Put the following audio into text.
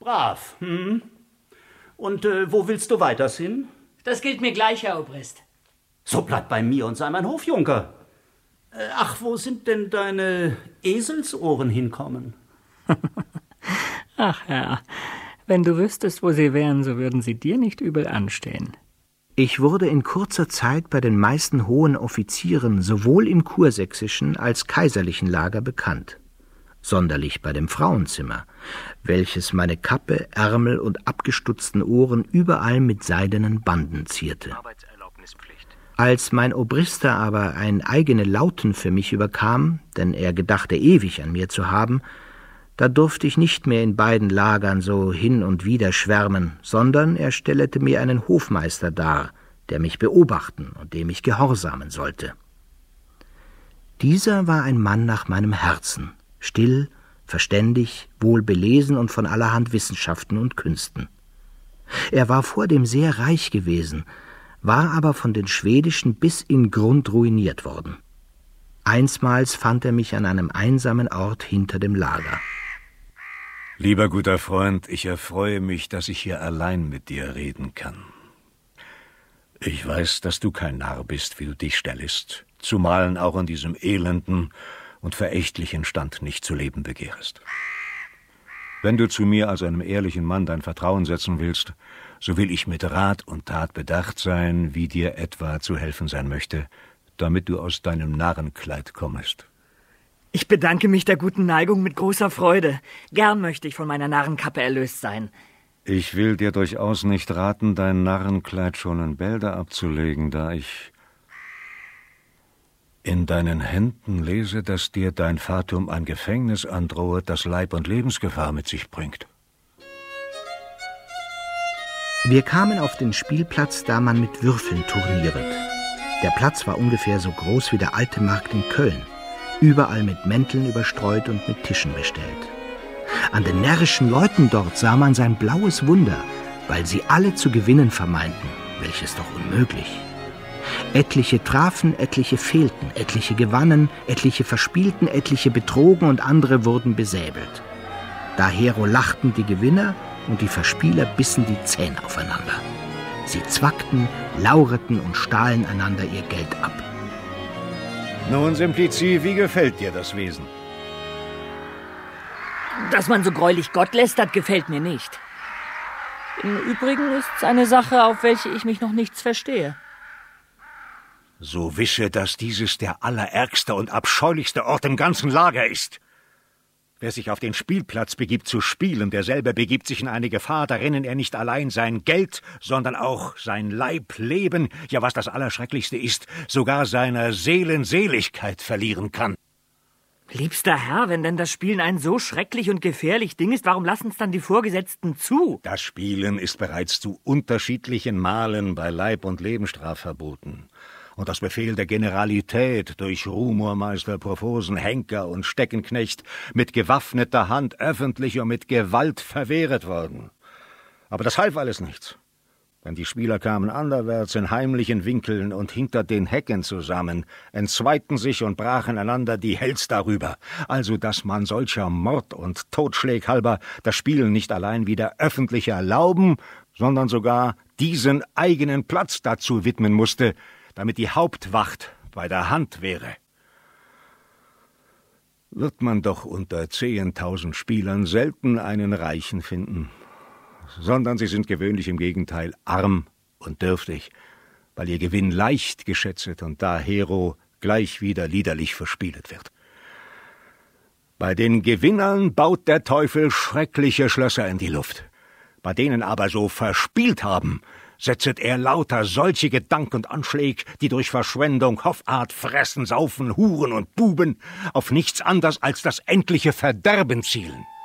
Brav, hm? Und wo willst du weiters hin? Das gilt mir gleich, Herr Obrist. So bleib bei mir und sei mein Hofjunker. Ach, wo sind denn deine Eselsohren hinkommen? Ach, Herr, wenn du wüsstest, wo sie wären, so würden sie dir nicht übel anstehen. Ich wurde in kurzer Zeit bei den meisten hohen Offizieren sowohl im kursächsischen als kaiserlichen Lager bekannt. Sonderlich bei dem Frauenzimmer, welches meine Kappe, Ärmel und abgestutzten Ohren überall mit seidenen Banden zierte. Als mein Obrister aber ein eigene Lauten für mich überkam, denn er gedachte ewig an mir zu haben, da durfte ich nicht mehr in beiden Lagern so hin und wider schwärmen, sondern er stellete mir einen Hofmeister dar, der mich beobachten und dem ich gehorsamen sollte. Dieser war ein Mann nach meinem Herzen, still, verständig, wohlbelesen und von allerhand Wissenschaften und Künsten. Er war vordem sehr reich gewesen, war aber von den Schwedischen bis in Grund ruiniert worden. Einsmals fand er mich an einem einsamen Ort hinter dem Lager. Lieber guter Freund, ich erfreue mich, dass ich hier allein mit dir reden kann. Ich weiß, dass du kein Narr bist, wie du dich stellst, zumalen auch in diesem elenden und verächtlichen Stand nicht zu leben begehrest. Wenn du zu mir als einem ehrlichen Mann dein Vertrauen setzen willst, so will ich mit Rat und Tat bedacht sein, wie dir etwa zu helfen sein möchte, damit du aus deinem Narrenkleid kommest. Ich bedanke mich der guten Neigung mit großer Freude. Gern möchte ich von meiner Narrenkappe erlöst sein. Ich will dir durchaus nicht raten, dein Narrenkleid schon in Bälde abzulegen, da ich in deinen Händen lese, dass dir dein Fatum ein Gefängnis androhet, das Leib- und Lebensgefahr mit sich bringt. Wir kamen auf den Spielplatz, da man mit Würfeln turnieret. Der Platz war ungefähr so groß wie der alte Markt in Köln, überall mit Mänteln überstreut und mit Tischen bestellt. An den närrischen Leuten dort sah man sein blaues Wunder, weil sie alle zu gewinnen vermeinten, welches doch unmöglich. Etliche trafen, etliche fehlten, etliche gewannen, etliche verspielten, etliche betrogen und andere wurden besäbelt. Dahero lachten die Gewinner und die Verspieler bissen die Zähne aufeinander. Sie zwackten, laureten und stahlen einander ihr Geld ab. Nun, Simplici, wie gefällt dir das Wesen? Dass man so greulich Gott lästert, gefällt mir nicht. Im Übrigen ist's eine Sache, auf welche ich mich noch nichts verstehe. So wisse, dass dieses der allerärgste und abscheulichste Ort im ganzen Lager ist. Wer sich auf den Spielplatz begibt zu spielen, derselbe begibt sich in eine Gefahr, darinnen er nicht allein sein Geld, sondern auch sein Leib, Leben, ja, was das Allerschrecklichste ist, sogar seiner Seelen Seligkeit verlieren kann. Liebster Herr, wenn denn das Spielen ein so schrecklich und gefährlich Ding ist, warum lassen's dann die Vorgesetzten zu? Das Spielen ist bereits zu unterschiedlichen Malen bei Leib- und Lebensstraf verboten. Und das Befehl der Generalität durch Rumormeister, Profosen, Henker und Steckenknecht mit gewaffneter Hand öffentlich und mit Gewalt verwehret worden. Aber das half alles nichts. Denn die Spieler kamen anderwärts in heimlichen Winkeln und hinter den Hecken zusammen, entzweiten sich und brachen einander die Hälse darüber, also dass man solcher Mord und Totschläg halber das Spielen nicht allein wieder öffentlich erlauben, sondern sogar diesen eigenen Platz dazu widmen musste, damit die Hauptwacht bei der Hand wäre. Wird man doch unter 10.000 Spielern selten einen Reichen finden, sondern sie sind gewöhnlich im Gegenteil arm und dürftig, weil ihr Gewinn leicht geschätzet und dahero gleich wieder liederlich verspielet wird. Bei den Gewinnern baut der Teufel schreckliche Schlösser in die Luft. Bei denen aber so verspielt haben, setzet er lauter solche Gedank und Anschläg, die durch Verschwendung, Hoffart, Fressen, Saufen, Huren und Buben auf nichts anders als das endliche Verderben zielen.